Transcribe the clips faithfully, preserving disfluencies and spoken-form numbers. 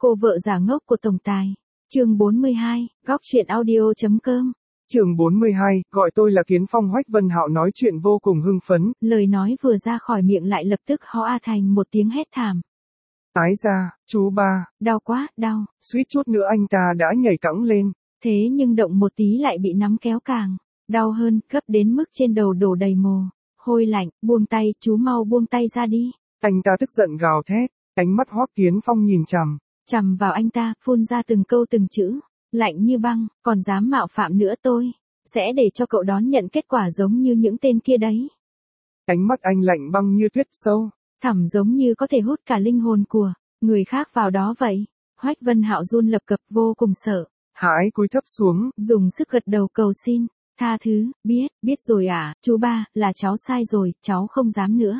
Cô vợ giả ngốc của tổng tài. Chương bốn mươi hai, góc truyện audio.com. Chương bốn mươi hai, gọi tôi là Kiến Phong. Hoách Vân Hạo nói chuyện vô cùng hưng phấn. Lời nói vừa ra khỏi miệng lại lập tức ho a thành một tiếng hét thảm. Ái ra, chú ba. Đau quá, đau. Suýt chút nữa anh ta đã nhảy cẫng lên. Thế nhưng động một tí lại bị nắm kéo càng. Đau hơn, gấp đến mức trên đầu đổ đầy mồ. Hôi lạnh, buông tay, chú mau buông tay ra đi. Anh ta tức giận gào thét. Ánh mắt Hoắc Kiến Phong nhìn chằm. Chằm vào anh ta, phun ra từng câu từng chữ. Lạnh như băng, còn dám mạo phạm nữa tôi. Sẽ để cho cậu đón nhận kết quả giống như những tên kia đấy. Ánh mắt anh lạnh băng như tuyết sâu. Thẳm giống như có thể hút cả linh hồn của người khác vào đó vậy. Hoách Vân Hạo run lập cập vô cùng sợ. Hãi cúi thấp xuống. Dùng sức gật đầu cầu xin. Tha thứ, biết, biết rồi à, chú ba, là cháu sai rồi, cháu không dám nữa.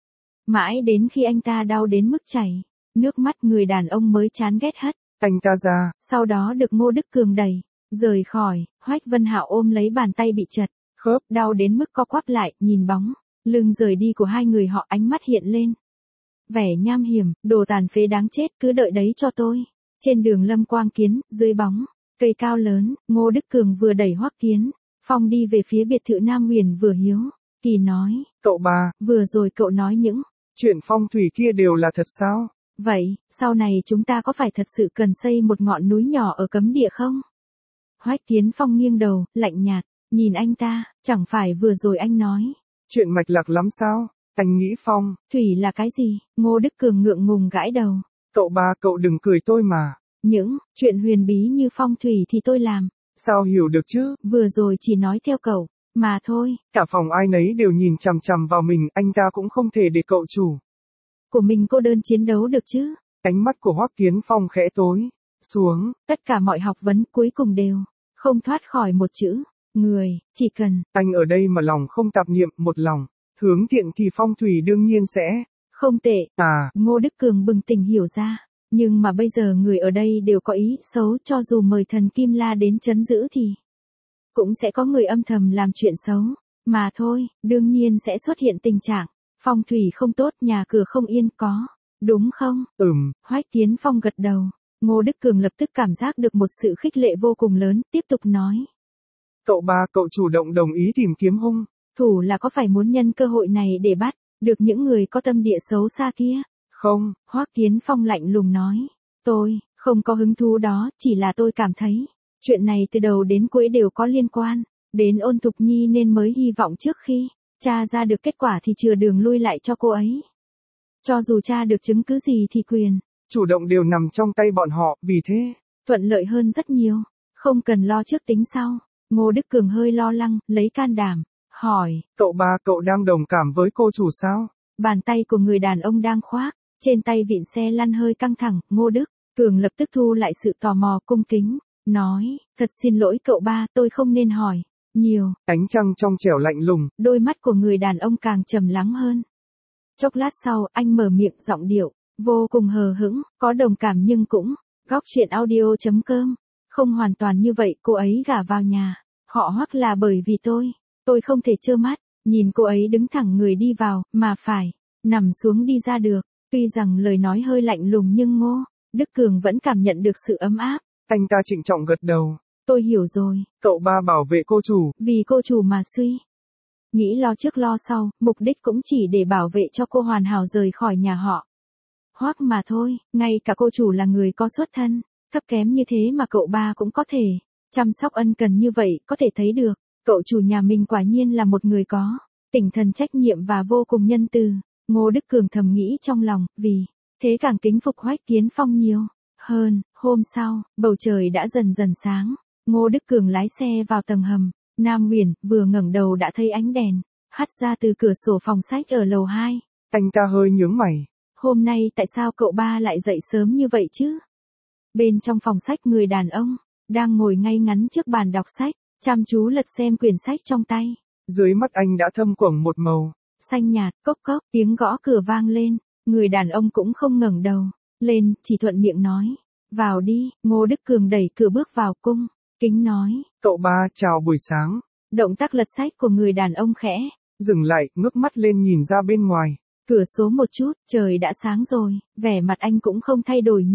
Mãi đến khi anh ta đau đến mức chảy nước mắt, người đàn ông mới chán ghét hất anh ta ra. Sau đó được Ngô Đức Cường đẩy rời khỏi. Hoách Vân Hạo ôm lấy bàn tay bị chật khớp, đau đến mức co quắp lại, nhìn bóng lưng rời đi của hai người họ, ánh mắt hiện lên vẻ nham hiểm. Đồ tàn phế đáng chết, cứ đợi đấy cho tôi. Trên đường Lâm Quang Kiến, dưới bóng cây cao lớn, Ngô Đức Cường vừa đẩy Hoắc Kiến Phong đi về phía biệt thự Nam Huyền vừa hiếu kỳ nói. Cậu ba, vừa rồi cậu nói những chuyện phong thủy kia đều là thật sao? Vậy, sau này chúng ta có phải thật sự cần xây một ngọn núi nhỏ ở cấm địa không? Hoách Kiến Phong nghiêng đầu, lạnh nhạt, nhìn anh ta. Chẳng phải vừa rồi anh nói chuyện mạch lạc lắm sao? Anh nghĩ phong thủy là cái gì? Ngô Đức Cường ngượng ngùng gãi đầu. Cậu ba, cậu đừng cười tôi mà. Những chuyện huyền bí như phong thủy thì tôi làm sao hiểu được chứ? Vừa rồi chỉ nói theo cậu mà thôi. Cả phòng ai nấy đều nhìn chằm chằm vào mình, anh ta cũng không thể để cậu chủ của mình cô đơn chiến đấu được chứ. Ánh mắt của Hoắc Kiến Phong khẽ tối xuống. Tất cả mọi học vấn cuối cùng đều không thoát khỏi một chữ người. Chỉ cần anh ở đây mà lòng không tạp niệm, một lòng hướng thiện thì phong thủy đương nhiên sẽ không tệ. À, Ngô Đức Cường bừng tỉnh hiểu ra. Nhưng mà bây giờ người ở đây đều có ý xấu, cho dù mời thần Kim La đến trấn giữ thì cũng sẽ có người âm thầm làm chuyện xấu mà thôi. Đương nhiên sẽ xuất hiện tình trạng phong thủy không tốt, nhà cửa không yên, có đúng không? Ừm. Hoách Kiến Phong gật đầu. Ngô Đức Cường lập tức cảm giác được một sự khích lệ vô cùng lớn, tiếp tục nói. Cậu ba, cậu chủ động đồng ý tìm kiếm hung thủ là có phải muốn nhân cơ hội này để bắt được những người có tâm địa xấu xa kia? Không. Hoắc Kiến Phong lạnh lùng nói. Tôi không có hứng thú đó, chỉ là tôi cảm thấy chuyện này từ đầu đến cuối đều có liên quan đến Ôn Thục Nhi, nên mới hy vọng trước khi tra ra được kết quả thì chừa đường lui lại cho cô ấy. Cho dù tra được chứng cứ gì thì quyền chủ động đều nằm trong tay bọn họ, vì thế thuận lợi hơn rất nhiều, không cần lo trước tính sau. Ngô Đức Cường hơi lo lắng, lấy can đảm hỏi. Cậu ba, cậu đang đồng cảm với cô chủ sao? Bàn tay của người đàn ông đang khoác trên tay vịn xe lăn hơi căng thẳng. Ngô Đức Cường lập tức thu lại sự tò mò, cung kính nói. Thật xin lỗi cậu ba, tôi không nên hỏi nhiều. Ánh trăng trong trẻo lạnh lùng. Đôi mắt của người đàn ông càng trầm lắng hơn. Chốc lát sau, anh mở miệng, giọng điệu vô cùng hờ hững, có đồng cảm nhưng cũng góc truyện audio.com. Không hoàn toàn như vậy, cô ấy gả vào nhà họ Hoắc là bởi vì tôi. Tôi không thể trơ mắt nhìn cô ấy đứng thẳng người đi vào, mà phải nằm xuống đi ra được. Tuy rằng lời nói hơi lạnh lùng nhưng Ngô Đức Cường vẫn cảm nhận được sự ấm áp. Anh ta trịnh trọng gật đầu. Tôi hiểu rồi. Cậu ba bảo vệ cô chủ. Vì cô chủ mà suy nghĩ lo trước lo sau, mục đích cũng chỉ để bảo vệ cho cô hoàn hảo rời khỏi nhà họ Hoắc mà thôi. Ngay cả cô chủ là người có xuất thân thấp kém như thế mà cậu ba cũng có thể chăm sóc ân cần như vậy, có thể thấy được cậu chủ nhà mình quả nhiên là một người có tinh thần trách nhiệm và vô cùng nhân từ. Ngô Đức Cường thầm nghĩ trong lòng, vì thế càng kính phục Hoách Kiến Phong nhiều hơn. Hôm sau, bầu trời đã dần dần sáng. Ngô Đức Cường lái xe vào tầng hầm Nam Huyền, vừa ngẩng đầu đã thấy ánh đèn hắt ra từ cửa sổ phòng sách ở lầu hai. Anh ta hơi nhướng mày. Hôm nay tại sao cậu ba lại dậy sớm như vậy chứ? Bên trong phòng sách, người đàn ông đang ngồi ngay ngắn trước bàn đọc sách, chăm chú lật xem quyển sách trong tay. Dưới mắt anh đã thâm quầng một màu xanh nhạt. Cốc cốc, tiếng gõ cửa vang lên. Người đàn ông cũng không ngẩng đầu lên, chỉ thuận miệng nói. Vào đi. Ngô Đức Cường đẩy cửa bước vào cung kính nói. Cậu ba, chào buổi sáng. Động tác lật sách của người đàn ông khẽ dừng lại, ngước mắt lên nhìn ra bên ngoài cửa số một chút. Trời đã sáng rồi, vẻ mặt anh cũng không thay đổi nhiều.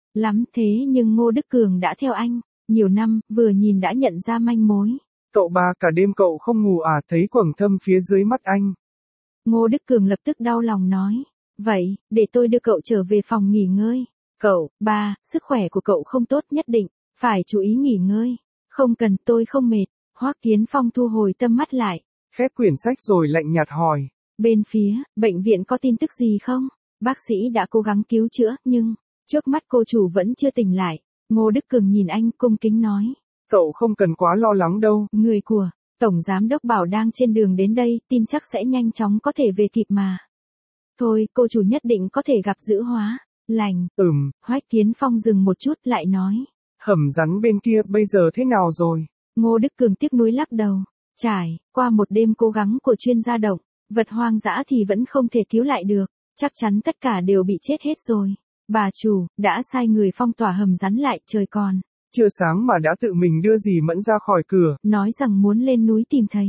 lắm thế nhưng Ngô Đức Cường đã theo anh, nhiều năm, vừa nhìn đã nhận ra manh mối. Cậu ba cả đêm cậu không ngủ à, thấy quầng thâm phía dưới mắt anh. Ngô Đức Cường lập tức đau lòng nói. Vậy, để tôi đưa cậu trở về phòng nghỉ ngơi. Cậu, ba, sức khỏe của cậu không tốt nhất định, phải chú ý nghỉ ngơi. Không cần, tôi không mệt. Hoắc Kiến Phong thu hồi tâm mắt lại. Khép quyển sách rồi lạnh nhạt hỏi. Bên phía, bệnh viện có tin tức gì không? Bác sĩ đã cố gắng cứu chữa, nhưng, trước mắt cô chủ vẫn chưa tỉnh lại. Ngô Đức Cường nhìn anh cung kính nói. Cậu không cần quá lo lắng đâu. Người của Tổng Giám Đốc bảo đang trên đường đến đây, tin chắc sẽ nhanh chóng có thể về kịp mà. Thôi, cô chủ nhất định có thể gặp giữ hóa, lành. Ừm. Hoắc Kiến Phong dừng một chút lại nói. Hầm rắn bên kia bây giờ thế nào rồi? Ngô Đức Cường tiếc nuối lắc đầu. Trải qua một đêm cố gắng của chuyên gia động, vật hoang dã thì vẫn không thể cứu lại được. Chắc chắn tất cả đều bị chết hết rồi. Bà chủ, đã sai người phong tỏa hầm rắn lại, trời còn chưa sáng mà đã tự mình đưa dì Mẫn ra khỏi cửa. Nói rằng muốn lên núi tìm thầy.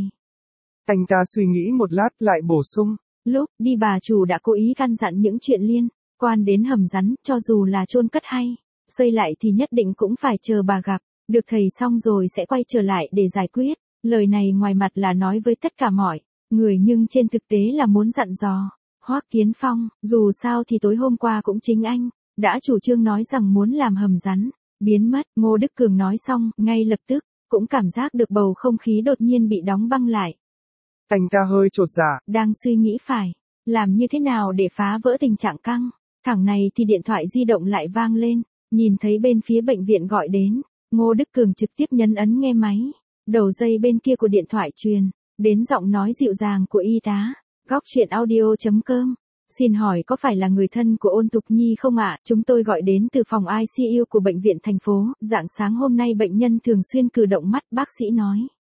Anh ta suy nghĩ một lát lại bổ sung. Lúc đi bà chủ đã cố ý căn dặn những chuyện liên quan đến hầm rắn, cho dù là chôn cất hay xây lại thì nhất định cũng phải chờ bà gặp được thầy xong rồi sẽ quay trở lại để giải quyết. Lời này ngoài mặt là nói với tất cả mọi người nhưng trên thực tế là muốn dặn dò Hoắc Kiến Phong, dù sao thì tối hôm qua cũng chính anh đã chủ trương nói rằng muốn làm hầm rắn biến mất. Ngô Đức Cường nói xong, ngay lập tức cũng cảm giác được bầu không khí đột nhiên bị đóng băng lại. Anh ta hơi chột dạ, đang suy nghĩ phải làm như thế nào để phá vỡ tình trạng căng thẳng này thì điện thoại di động lại vang lên, nhìn thấy bên phía bệnh viện gọi đến, Ngô Đức Cường trực tiếp nhấn ấn nghe máy. Đầu dây bên kia của điện thoại truyền đến giọng nói dịu dàng của y tá. Góc truyện audio chấm com. Xin hỏi có phải là người thân của Ôn Tục Nhi không ạ? Chúng tôi gọi đến từ phòng i xê u của bệnh viện thành phố. Rạng sáng hôm nay bệnh nhân thường xuyên cử động mắt, bác sĩ nói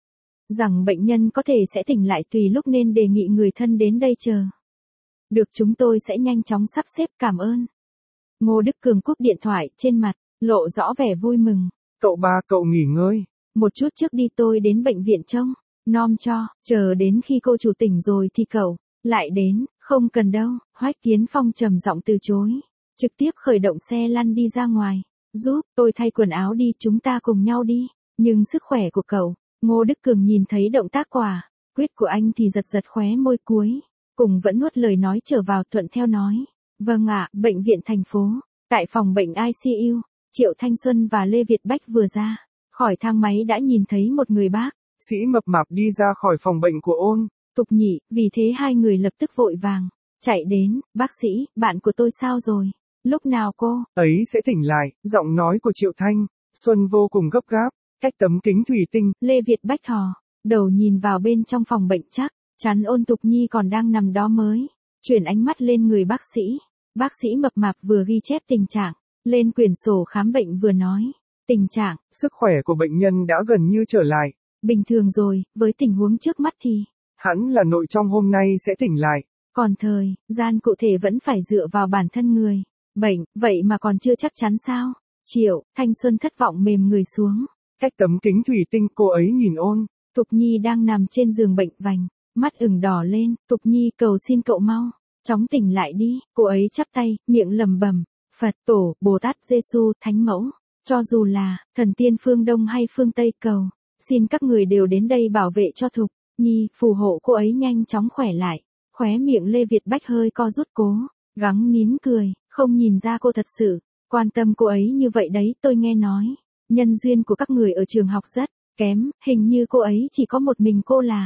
rằng bệnh nhân có thể sẽ tỉnh lại tùy lúc nên đề nghị người thân đến đây chờ. Được, chúng tôi sẽ nhanh chóng sắp xếp, cảm ơn. Ngô Đức Cường cúp điện thoại, trên mặt lộ rõ vẻ vui mừng. Cậu ba, cậu nghỉ ngơi. Một chút trước đi tôi đến bệnh viện trông nom cho, chờ đến khi cô chủ tỉnh rồi thì cậu lại đến. Không cần đâu, Hoắc Kiến Phong trầm giọng từ chối, trực tiếp khởi động xe lăn đi ra ngoài. Giúp tôi thay quần áo đi, chúng ta cùng nhau đi. Nhưng sức khỏe của cậu, Ngô Đức Cường nhìn thấy động tác quả quyết của anh thì giật giật khóe môi cuối, cùng vẫn nuốt lời nói trở vào, thuận theo nói. Vâng ạ. Bệnh viện thành phố, tại phòng bệnh i xê u, Triệu Thanh Xuân và Lê Việt Bách vừa ra khỏi thang máy đã nhìn thấy một người bác sĩ mập mạp đi ra khỏi phòng bệnh của Ôn Tục Nhị, vì thế hai người lập tức vội vàng chạy đến. Bác sĩ, bạn của tôi sao rồi? Lúc nào cô ấy sẽ tỉnh lại? Giọng nói của Triệu Thanh Xuân vô cùng gấp gáp, cách tấm kính thủy tinh. Lê Việt Bách thò đầu nhìn vào bên trong phòng bệnh, chắc chắn Ôn Tục Nhi còn đang nằm đó mới chuyển ánh mắt lên người bác sĩ. Bác sĩ mập mạp vừa ghi chép tình trạng lên quyển sổ khám bệnh vừa nói. Tình trạng sức khỏe của bệnh nhân đã gần như trở lại bình thường rồi, với tình huống trước mắt thì hẳn là nội trong hôm nay sẽ tỉnh lại. Còn thời gian cụ thể vẫn phải dựa vào bản thân người bệnh, vậy mà còn chưa chắc chắn sao? Triệu Thanh Xuân thất vọng mềm người xuống. Cách tấm kính thủy tinh, cô ấy nhìn Ôn Tục Nhi đang nằm trên giường bệnh vành, mắt ửng đỏ lên. Tục Nhi, cầu xin cậu mau chóng tỉnh lại đi. Cô ấy chắp tay, miệng lẩm bẩm, Phật tổ, Bồ Tát, Giêsu, Thánh Mẫu, cho dù là thần tiên phương Đông hay phương Tây, cầu xin các người đều đến đây bảo vệ cho Thục Nhi, phù hộ cô ấy nhanh chóng khỏe lại. Khóe miệng Lê Việt Bách hơi co rút, cố gắng nín cười, không nhìn ra cô thật sự quan tâm cô ấy như vậy đấy. Tôi nghe nói nhân duyên của các người ở trường học rất kém, hình như cô ấy chỉ có một mình cô là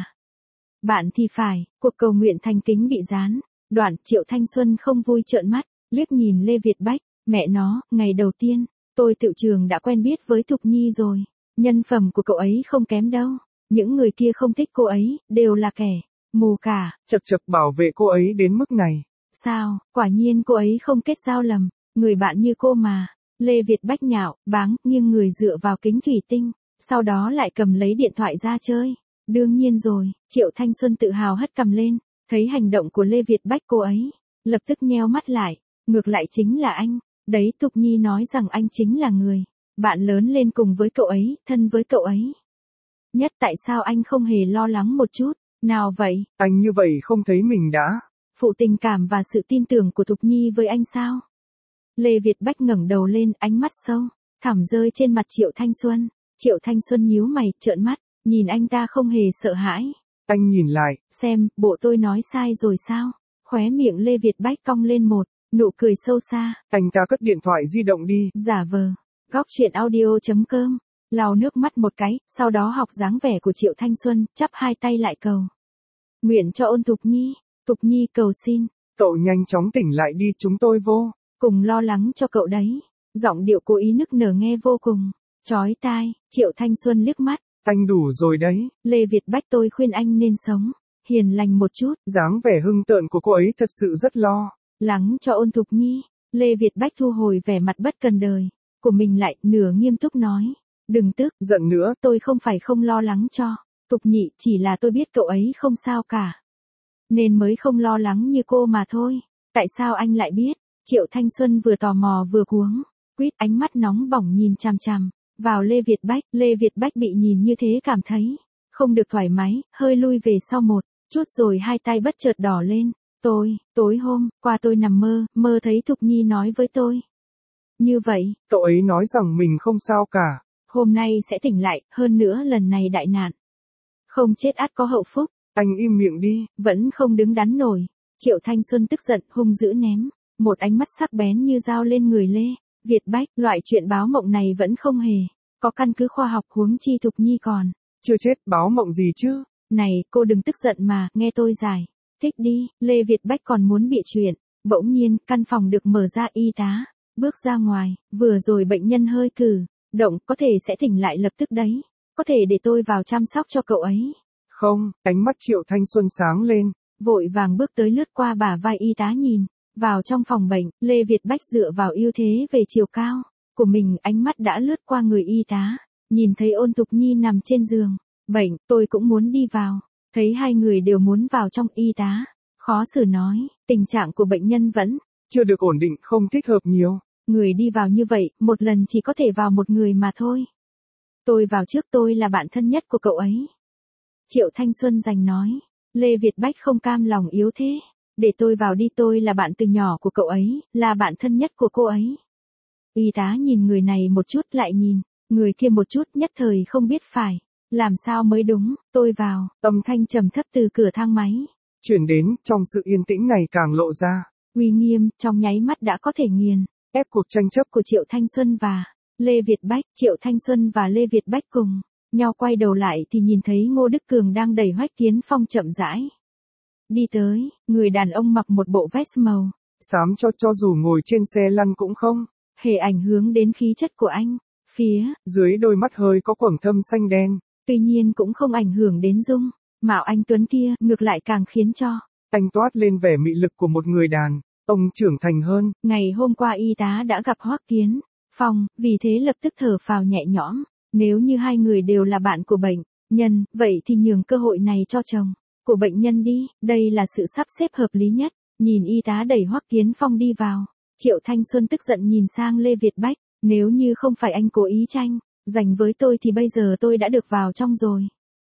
bạn thì phải. Cuộc cầu nguyện thành kính bị gián đoạn. Triệu Thanh Xuân không vui trợn mắt liếc nhìn Lê Việt Bách. Mẹ nó, ngày đầu tiên tôi tự trường đã quen biết với Thục Nhi rồi, nhân phẩm của cậu ấy không kém đâu. Những người kia không thích cô ấy đều là kẻ mù cả. Chật chật, bảo vệ cô ấy đến mức này. Sao, quả nhiên cô ấy không kết giao lầm người bạn như cô mà. Lê Việt Bách nhạo báng, nghiêng người dựa vào kính thủy tinh, sau đó lại cầm lấy điện thoại ra chơi. Đương nhiên rồi. Triệu Thanh Xuân tự hào hất cằm lên, thấy hành động của Lê Việt Bách, cô ấy lập tức nheo mắt lại. Ngược lại chính là anh đấy, Tục Nhi nói rằng anh chính là người bạn lớn lên cùng với cậu ấy, thân với cậu ấy nhất, tại sao anh không hề lo lắng một chút nào vậy? Anh như vậy không thấy mình đã phụ tình cảm và sự tin tưởng của Tục Nhi với anh sao? Lê Việt Bách ngẩng đầu lên, ánh mắt sâu, thẳm rơi trên mặt Triệu Thanh Xuân. Triệu Thanh Xuân nhíu mày, trợn mắt, nhìn anh ta không hề sợ hãi. Anh nhìn lại. Xem, bộ tôi nói sai rồi sao? Khóe miệng Lê Việt Bách cong lên một nụ cười sâu xa. Anh ta cất điện thoại di động đi. Giả vờ. Góc truyện audio chấm com. Lau nước mắt một cái, sau đó học dáng vẻ của Triệu Thanh Xuân, chắp hai tay lại cầu. Nguyện cho ôn Thục Nhi. Thục Nhi cầu xin. Cậu nhanh chóng tỉnh lại đi, chúng tôi vô. Cùng lo lắng cho cậu đấy. Giọng điệu cố ý nức nở nghe vô cùng chói tai. Triệu Thanh Xuân liếc mắt. Anh đủ rồi đấy. Lê Việt Bách, tôi khuyên anh nên sống hiền lành một chút. Dáng vẻ hưng tợn của cô ấy thật sự rất lo lắng cho ôn Thục Nhi. Lê Việt Bách thu hồi vẻ mặt bất cần đời của mình lại, nửa nghiêm túc nói. Đừng tức giận nữa. Tôi không phải không lo lắng cho Thục Nhị, chỉ là tôi biết cậu ấy không sao cả, nên mới không lo lắng như cô mà thôi. Tại sao anh lại biết? Triệu Thanh Xuân vừa tò mò vừa cuống quýt, ánh mắt nóng bỏng nhìn chằm chằm vào Lê Việt Bách. Lê Việt Bách bị nhìn như thế cảm thấy không được thoải mái, hơi lui về sau một chút rồi hai tay bất chợt đỏ lên. Tôi, tối hôm qua tôi nằm mơ, mơ thấy Thục Nhi nói với tôi như vậy. Cậu ấy nói rằng mình không sao cả. Hôm nay sẽ tỉnh lại, hơn nữa lần này đại nạn không chết ắt có hậu phúc. Anh im miệng đi. Vẫn không đứng đắn nổi. Triệu Thanh Xuân tức giận, hung dữ ném một ánh mắt sắc bén như dao lên người Lê Việt Bách. Loại chuyện báo mộng này vẫn không hề có căn cứ khoa học, huống chi Thục Nhi còn chưa chết, báo mộng gì chứ? Này, cô đừng tức giận mà, nghe tôi giải thích đi. Lê Việt Bách còn muốn bịa chuyện. Bỗng nhiên, căn phòng được mở ra, y tá bước ra ngoài. Vừa rồi bệnh nhân hơi cử động, có thể sẽ tỉnh lại lập tức đấy. Có thể để tôi vào chăm sóc cho cậu ấy. Không, ánh mắt Triệu Thanh Xuân sáng lên. Vội vàng bước tới, lướt qua bả vai y tá nhìn vào trong phòng bệnh. Lê Việt Bách dựa vào ưu thế về chiều cao của mình, ánh mắt đã lướt qua người y tá, nhìn thấy ôn Thục Nhi nằm trên giường bệnh. Tôi cũng muốn đi vào. Thấy hai người đều muốn vào trong, y tá khó xử nói, tình trạng của bệnh nhân vẫn chưa được ổn định, không thích hợp nhiều. Người đi vào như vậy, một lần chỉ có thể vào một người mà thôi. Tôi vào trước, tôi là bạn thân nhất của cậu ấy. Triệu Thanh Xuân giành nói. Lê Việt Bách không cam lòng yếu thế. Để tôi vào đi, tôi là bạn từ nhỏ của cậu ấy, là bạn thân nhất của cô ấy. Y tá nhìn người này một chút, lại nhìn người kia một chút, nhất thời không biết phải làm sao mới đúng. Tôi vào. Âm thanh trầm thấp từ cửa thang máy chuyển đến, trong sự yên tĩnh này càng lộ ra uy nghiêm, trong nháy mắt đã có thể nghiền ép cuộc tranh chấp của Triệu Thanh Xuân và Lê Việt Bách. Triệu Thanh Xuân và Lê Việt Bách cùng nhau quay đầu lại thì nhìn thấy Ngô Đức Cường đang đẩy Hoắc Kiến Phong chậm rãi đi tới. Người đàn ông mặc một bộ vest màu xám, cho cho dù ngồi trên xe lăn cũng không hề ảnh hưởng đến khí chất của anh. Phía dưới đôi mắt hơi có quầng thâm xanh đen, tuy nhiên cũng không ảnh hưởng đến dung mạo anh tuấn kia, ngược lại càng khiến cho anh toát lên vẻ mị lực của một người đàn ông trưởng thành hơn. Ngày hôm qua y tá đã gặp Hoắc Kiến Phong, vì thế lập tức thở phào nhẹ nhõm. Nếu như hai người đều là bạn của bệnh nhân, vậy thì nhường cơ hội này cho chồng của bệnh nhân đi, đây là sự sắp xếp hợp lý nhất. Nhìn y tá đẩy Hoắc Kiến Phong đi vào, Triệu Thanh Xuân tức giận nhìn sang Lê Việt Bách. Nếu như không phải anh cố ý tranh giành với tôi thì bây giờ tôi đã được vào trong rồi.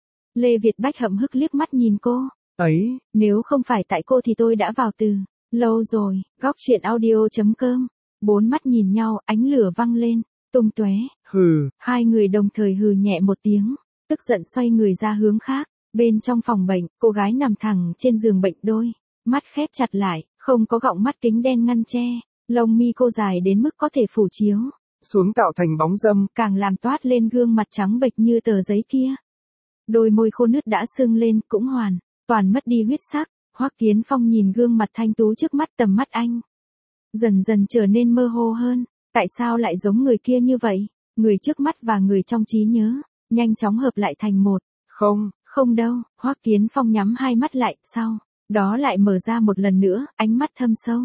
Lê Việt Bách hậm hực liếc mắt nhìn cô. Ấy, nếu không phải tại cô thì tôi đã vào từ lâu rồi. Góc truyện audio chấm com. Bốn mắt nhìn nhau, ánh lửa văng lên tung tóe. Hừ. Hai người đồng thời hừ nhẹ một tiếng, tức giận xoay người ra hướng khác. Bên trong phòng bệnh, cô gái nằm thẳng trên giường bệnh, đôi mắt khép chặt lại, không có gọng mắt kính đen ngăn che. Lông mi cô dài đến mức có thể phủ chiếu xuống tạo thành bóng râm, càng làm toát lên gương mặt trắng bệch như tờ giấy kia. Đôi môi khô nứt đã sưng lên, cũng hoàn toàn mất đi huyết sắc. Hoắc Kiến Phong nhìn gương mặt thanh tú trước mắt, tầm mắt anh dần dần trở nên mơ hồ hơn. Tại sao lại giống người kia như vậy? Người trước mắt và người trong trí nhớ nhanh chóng hợp lại thành một. Không, không đâu. Hoắc Kiến Phong nhắm hai mắt lại, sau đó lại mở ra một lần nữa, ánh mắt thâm sâu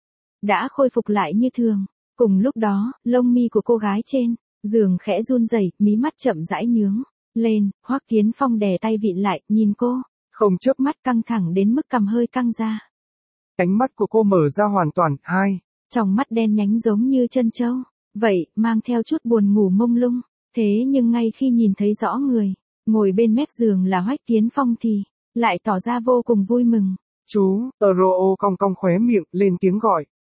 đã khôi phục lại như thường. Cùng lúc đó, lông mi của cô gái trên giường khẽ run rẩy, mí mắt chậm rãi nhướng lên. Hoắc Kiến Phong đè tay vịn lại, nhìn cô, không chớp mắt căng thẳng đến mức cằm hơi căng ra. Ánh mắt của cô mở ra hoàn toàn, hai trong mắt đen nhánh giống như chân trâu vậy, mang theo chút buồn ngủ mông lung. Thế nhưng ngay khi nhìn thấy rõ người ngồi bên mép giường là Hoắc Kiến Phong thì lại tỏ ra vô cùng vui mừng. Chú, Euro cong cong khóe miệng, lên tiếng gọi.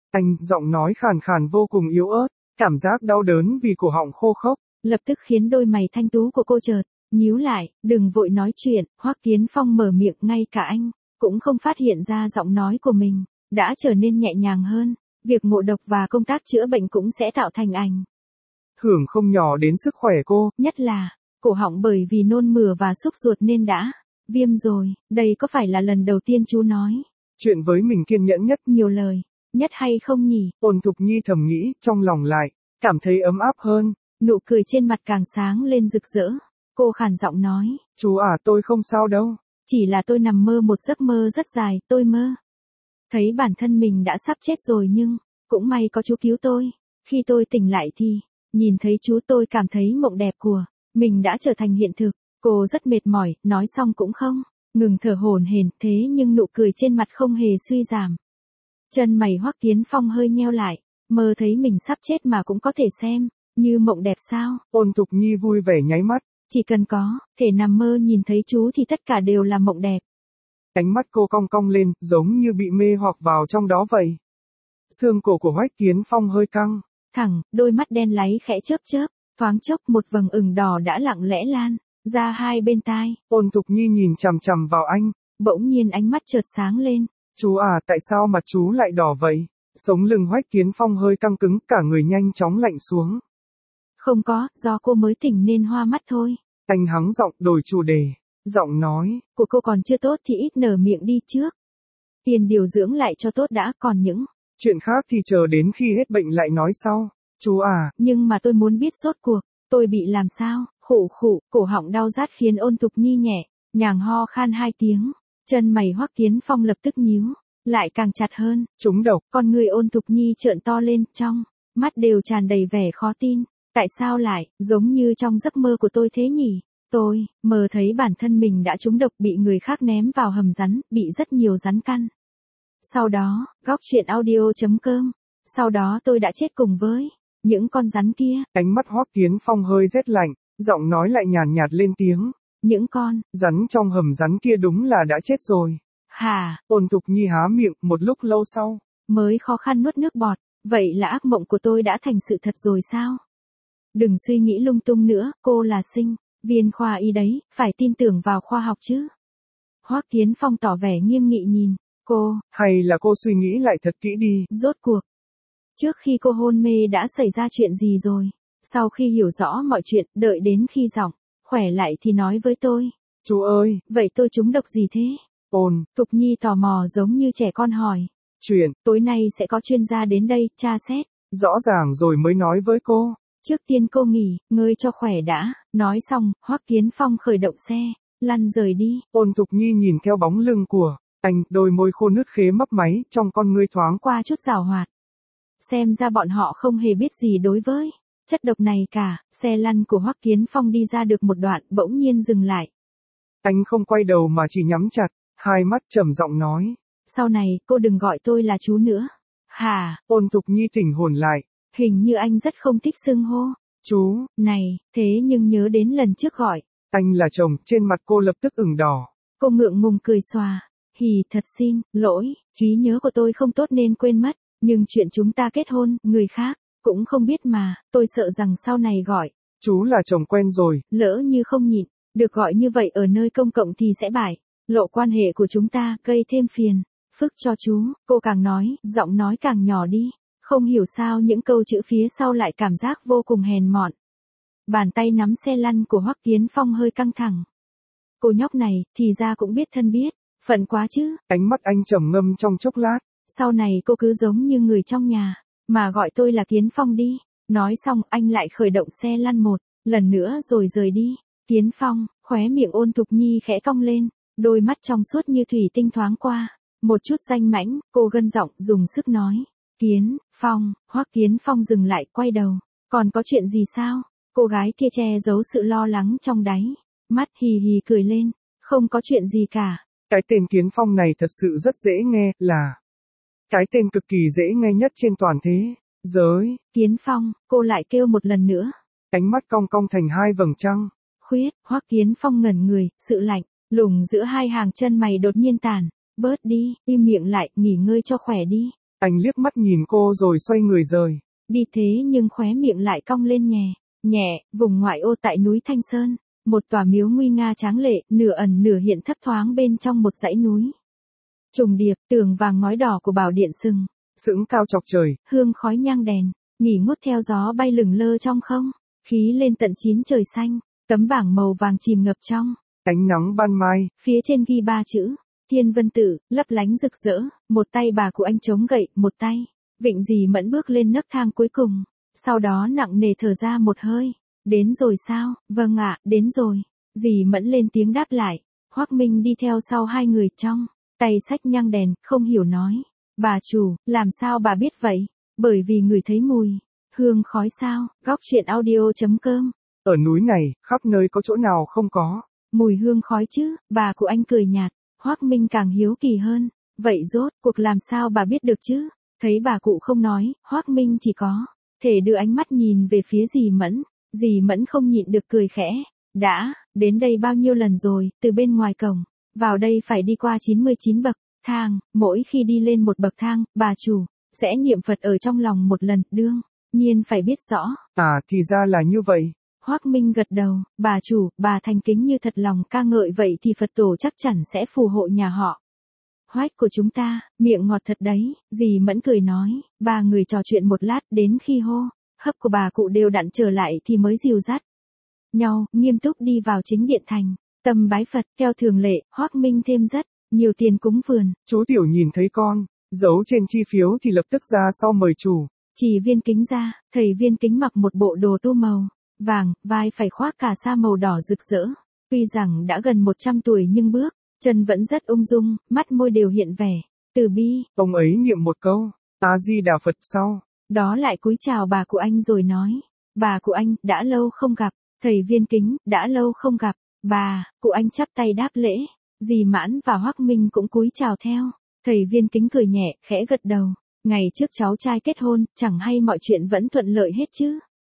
Anh, giọng nói khàn khàn vô cùng yếu ớt, cảm giác đau đớn vì cổ họng khô khốc. Lập tức khiến đôi mày thanh tú của cô chợt nhíu lại, đừng vội nói chuyện, Hoắc Kiến Phong mở miệng, ngay cả anh cũng không phát hiện ra giọng nói của mình đã trở nên nhẹ nhàng hơn, việc ngộ độc và công tác chữa bệnh cũng sẽ tạo thành ảnh hưởng không nhỏ đến sức khỏe cô, nhất là cổ họng bởi vì nôn mửa và xúc ruột nên đã viêm rồi, đây có phải là lần đầu tiên chú nói chuyện với mình kiên nhẫn nhất, nhiều lời nhất hay không nhỉ? Ôn Thục Nhi thầm nghĩ, trong lòng lại cảm thấy ấm áp hơn. Nụ cười trên mặt càng sáng lên rực rỡ. Cô khàn giọng nói. Chú à, tôi không sao đâu. Chỉ là tôi nằm mơ một giấc mơ rất dài, tôi mơ thấy bản thân mình đã sắp chết rồi nhưng cũng may có chú cứu tôi. Khi tôi tỉnh lại thì nhìn thấy chú, tôi cảm thấy mộng đẹp của mình đã trở thành hiện thực. Cô rất mệt mỏi, nói xong cũng không ngừng thở hổn hển, thế nhưng nụ cười trên mặt không hề suy giảm. Chân mày Hoắc Kiến Phong hơi nheo lại, mơ thấy mình sắp chết mà cũng có thể xem như mộng đẹp sao? Ôn Thục Nhi vui vẻ nháy mắt. Chỉ cần có thể nằm mơ nhìn thấy chú thì tất cả đều là mộng đẹp. Ánh mắt cô cong cong lên, giống như bị mê hoặc vào trong đó vậy. Xương cổ của Hoắc Kiến Phong hơi căng thẳng, đôi mắt đen láy khẽ chớp chớp, thoáng chốc một vầng ửng đỏ đã lặng lẽ lan ra hai bên tai. Ôn Thục Nhi nhìn chằm chằm vào anh, bỗng nhiên ánh mắt chợt sáng lên. Chú à, tại sao mặt chú lại đỏ vậy? Sống lưng Hoắc Kiến Phong hơi căng cứng, cả người nhanh chóng lạnh xuống. Không có, do cô mới tỉnh nên hoa mắt thôi. Anh hắng giọng đổi chủ đề, giọng nói của cô còn chưa tốt thì ít nở miệng đi trước. Tiền điều dưỡng lại cho tốt đã, còn những chuyện khác thì chờ đến khi hết bệnh lại nói sau. Chú à, nhưng mà tôi muốn biết rốt cuộc tôi bị làm sao? Khụ khụ, cổ họng đau rát khiến Ôn Thục Nhi nhẹ nhàng ho khan hai tiếng. Chân mày Hoắc Kiến Phong lập tức nhíu lại càng chặt hơn. Trúng độc. Con người Ôn Thục Nhi trợn to lên, trong mắt đều tràn đầy vẻ khó tin. Tại sao lại giống như trong giấc mơ của tôi thế nhỉ? Tôi mơ thấy bản thân mình đã trúng độc, bị người khác ném vào hầm rắn, bị rất nhiều rắn căn. Sau đó, góc truyện audio chấm com. Sau đó tôi đã chết cùng với những con rắn kia. Ánh mắt Hoắc Kiến Phong hơi rét lạnh, giọng nói lại nhàn nhạt lên tiếng. Những con rắn trong hầm rắn kia đúng là đã chết rồi. Hả? Ôn Thục Nhi há miệng, một lúc lâu sau mới khó khăn nuốt nước bọt. Vậy là ác mộng của tôi đã thành sự thật rồi sao? Đừng suy nghĩ lung tung nữa, cô là sinh viên khoa y đấy, phải tin tưởng vào khoa học chứ. Hoắc Kiến Phong tỏ vẻ nghiêm nghị nhìn cô. Hay là cô suy nghĩ lại thật kỹ đi. Rốt cuộc trước khi cô hôn mê đã xảy ra chuyện gì rồi? Sau khi hiểu rõ mọi chuyện, đợi đến khi giọng khỏe lại thì nói với tôi. Chú ơi! Vậy tôi trúng độc gì thế? Ôn Thục Nhi tò mò giống như trẻ con hỏi. Chuyện tối nay sẽ có chuyên gia đến đây tra xét. Rõ ràng rồi mới nói với cô. Trước tiên cô nghỉ ngơi cho khỏe đã. Nói xong, Hoắc Kiến Phong khởi động xe lăn rời đi. Ôn Thục Nhi nhìn theo bóng lưng của anh, đôi môi khô nứt khế mấp máy, trong con ngươi thoáng qua chút giảo hoạt. Xem ra bọn họ không hề biết gì đối với chất độc này cả. Xe lăn của Hoắc Kiến Phong đi ra được một đoạn, bỗng nhiên dừng lại. Anh không quay đầu mà chỉ nhắm chặt hai mắt, trầm giọng nói. Sau này, cô đừng gọi tôi là chú nữa. Hả? Ôn Thục Nhi tỉnh hồn lại. Hình như anh rất không thích xưng hô chú. Này, thế nhưng nhớ đến lần trước gọi anh là chồng, trên mặt cô lập tức ửng đỏ. Cô ngượng ngùng cười xòa. Hì, thật xin lỗi, trí nhớ của tôi không tốt nên quên mất. Nhưng chuyện chúng ta kết hôn, người khác cũng không biết mà. Tôi sợ rằng sau này gọi chú là chồng quen rồi, lỡ như không nhịn được gọi như vậy ở nơi công cộng thì sẽ bại lộ quan hệ của chúng ta, gây thêm phiền phức cho chú. Cô càng nói, giọng nói càng nhỏ đi. Không hiểu sao những câu chữ phía sau lại cảm giác vô cùng hèn mọn. Bàn tay nắm xe lăn của Hoắc Kiến Phong hơi căng thẳng. Cô nhóc này, thì ra cũng biết thân biết phận quá chứ. Ánh mắt anh trầm ngâm trong chốc lát. Sau này cô cứ giống như người trong nhà, mà gọi tôi là Kiến Phong đi. Nói xong, anh lại khởi động xe lăn một lần nữa rồi rời đi. Kiến Phong, khóe miệng Ôn Thục Nhi khẽ cong lên, đôi mắt trong suốt như thủy tinh thoáng qua một chút danh mãnh. Cô gân giọng dùng sức nói. Kiến Phong. Hoắc Kiến Phong dừng lại, quay đầu. Còn có chuyện gì sao? Cô gái kia che giấu sự lo lắng trong đáy mắt, hì hì cười lên. Không có chuyện gì cả. Cái tên Kiến Phong này thật sự rất dễ nghe, là cái tên cực kỳ dễ nghe nhất trên toàn thế giới. Kiến Phong, cô lại kêu một lần nữa. Ánh mắt cong cong thành hai vầng trăng khuyết. Hoắc Kiến Phong ngẩn người, sự lạnh lùng giữa hai hàng chân mày đột nhiên tàn bớt đi. Im miệng lại, nghỉ ngơi cho khỏe đi. Anh liếc mắt nhìn cô rồi xoay người rời. Đi thế nhưng khóe miệng lại cong lên nhẹ, nhẹ, vùng ngoại ô tại núi Thanh Sơn. Một tòa miếu nguy nga tráng lệ, nửa ẩn nửa hiện thấp thoáng bên trong một dãy núi. Trùng điệp, tường vàng ngói đỏ của bảo điện sừng. Sững cao chọc trời. Hương khói nhang đèn, nghỉ ngút theo gió bay lửng lơ trong không. Khí lên tận chín trời xanh, tấm bảng màu vàng chìm ngập trong. Ánh nắng ban mai. Phía trên ghi ba chữ, Thiên Vân Tử, lấp lánh rực rỡ. Một tay bà cụ anh chống gậy, một tay. Vịnh dì Mẫn bước lên nấc thang cuối cùng. Sau đó nặng nề thở ra một hơi. Đến rồi sao? Vâng ạ, đến rồi. Dì Mẫn lên tiếng đáp lại. Hoắc Minh đi theo sau hai người trong. Tay xách nhang đèn, không hiểu nói. Bà chủ, làm sao bà biết vậy? Bởi vì người thấy mùi. Hương khói sao? Góc truyện audio chấm com. Ở núi này, khắp nơi có chỗ nào không có. Mùi hương khói chứ, bà cụ anh cười nhạt. Hoắc Minh càng hiếu kỳ hơn. Vậy rốt, cuộc làm sao bà biết được chứ? Thấy bà cụ không nói, Hoắc Minh chỉ có thể đưa ánh mắt nhìn về phía dì Mẫn. Dì Mẫn không nhịn được cười khẽ. Đã, đến đây bao nhiêu lần rồi, từ bên ngoài cổng. Vào đây phải đi qua chín mươi chín bậc thang, mỗi khi đi lên một bậc thang, bà chủ sẽ niệm Phật ở trong lòng một lần, đương nhiên phải biết rõ. À, thì ra là như vậy. Hoắc Minh gật đầu, bà chủ, bà thành kính như thật lòng ca ngợi vậy thì Phật tổ chắc chắn sẽ phù hộ nhà họ Hoách của chúng ta, miệng ngọt thật đấy. Dì Mẫn cười nói. Ba người trò chuyện một lát, đến khi hô hấp của bà cụ đều đặn trở lại thì mới dìu dắt nhau, nghiêm túc đi vào chính điện thành. Tâm bái Phật, theo thường lệ, Hoắc Minh thêm rất nhiều tiền cúng vườn. Chú Tiểu nhìn thấy con, giấu trên chi phiếu thì lập tức ra sau mời chủ. Chỉ Viên Kính ra, thầy Viên Kính mặc một bộ đồ tu màu vàng, vai phải khoác cà sa màu đỏ rực rỡ. Tuy rằng đã gần một trăm tuổi nhưng bước chân vẫn rất ung dung, mắt môi đều hiện vẻ từ bi. Ông ấy niệm một câu, A Di Đà Phật sau. Đó lại cúi chào bà cụ anh rồi nói. Bà cụ anh, đã lâu không gặp. Thầy Viên Kính, đã lâu không gặp. Bà, cụ anh chắp tay đáp lễ. Dì Mãn và Hoắc Minh cũng cúi chào theo. Thầy Viên Kính cười nhẹ, khẽ gật đầu. Ngày trước cháu trai kết hôn, chẳng hay mọi chuyện vẫn thuận lợi hết chứ.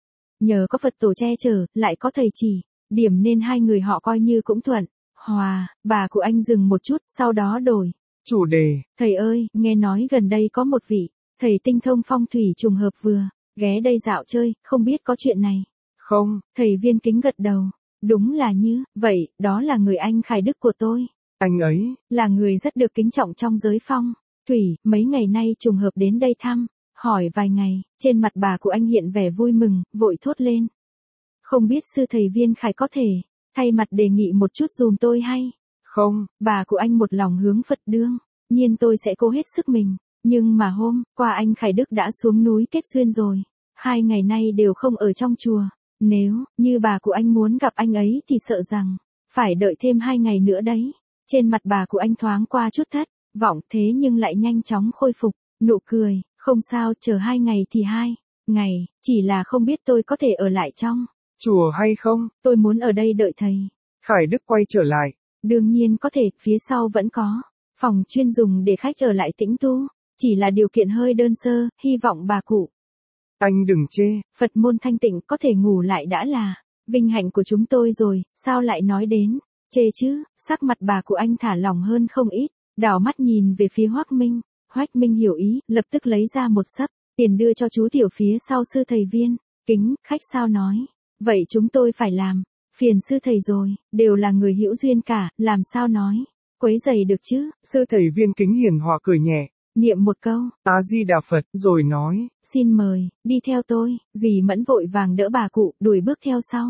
Nhờ có Phật tổ che chở, lại có thầy chỉ điểm nên hai người họ coi như cũng thuận hòa. Bà cụ anh dừng một chút, sau đó đổi chủ đề. Thầy ơi, nghe nói gần đây có một vị thầy tinh thông phong thủy trùng hợp vừa ghé đây dạo chơi, không biết có chuyện này không? Thầy Viên Kính gật đầu. Đúng là như vậy, đó là người anh Khải Đức của tôi. Anh ấy là người rất được kính trọng trong giới phong thủy. Mấy ngày nay trùng hợp đến đây thăm hỏi vài ngày. Trên mặt bà của anh hiện vẻ vui mừng, vội thốt lên. Không biết sư thầy Viên Khải có thể thay mặt đề nghị một chút dùm tôi hay không? Bà của anh một lòng hướng Phật đương nhiên tôi sẽ cố hết sức mình. Nhưng mà hôm qua anh Khải Đức đã xuống núi kết duyên rồi. Hai ngày nay đều không ở trong chùa. Nếu như bà của anh muốn gặp anh ấy thì sợ rằng phải đợi thêm hai ngày nữa đấy. Trên mặt bà của anh thoáng qua chút thất vọng, thế nhưng lại nhanh chóng khôi phục nụ cười. Không sao, chờ hai ngày thì hai ngày, chỉ là không biết tôi có thể ở lại trong chùa hay không? Tôi muốn ở đây đợi thầy Khải Đức quay trở lại. Đương nhiên có thể, phía sau vẫn có phòng chuyên dùng để khách ở lại tĩnh tu. Chỉ là điều kiện hơi đơn sơ, hy vọng bà cụ anh đừng chê. Phật môn thanh tịnh có thể ngủ lại đã là vinh hạnh của chúng tôi rồi, sao lại nói đến chê chứ? Sắc mặt bà của anh thả lỏng hơn không ít, đảo mắt nhìn về phía Hoắc Minh. Hoắc Minh hiểu ý, lập tức lấy ra một xấp tiền đưa cho chú Tiểu phía sau sư thầy Viên Kính. Khách sao nói, vậy chúng tôi phải làm phiền sư thầy rồi, đều là người hữu duyên cả, làm sao nói quấy rầy được chứ? Sư thầy Viên Kính hiền hòa cười nhẹ, niệm một câu A Di Đà Phật rồi nói. Xin mời, đi theo tôi. Dì Mẫn vội vàng đỡ bà cụ, đuổi bước theo sau.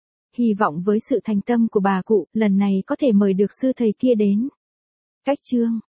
Hy vọng với sự thành tâm của bà cụ, lần này có thể mời được sư thầy kia đến. Cách chương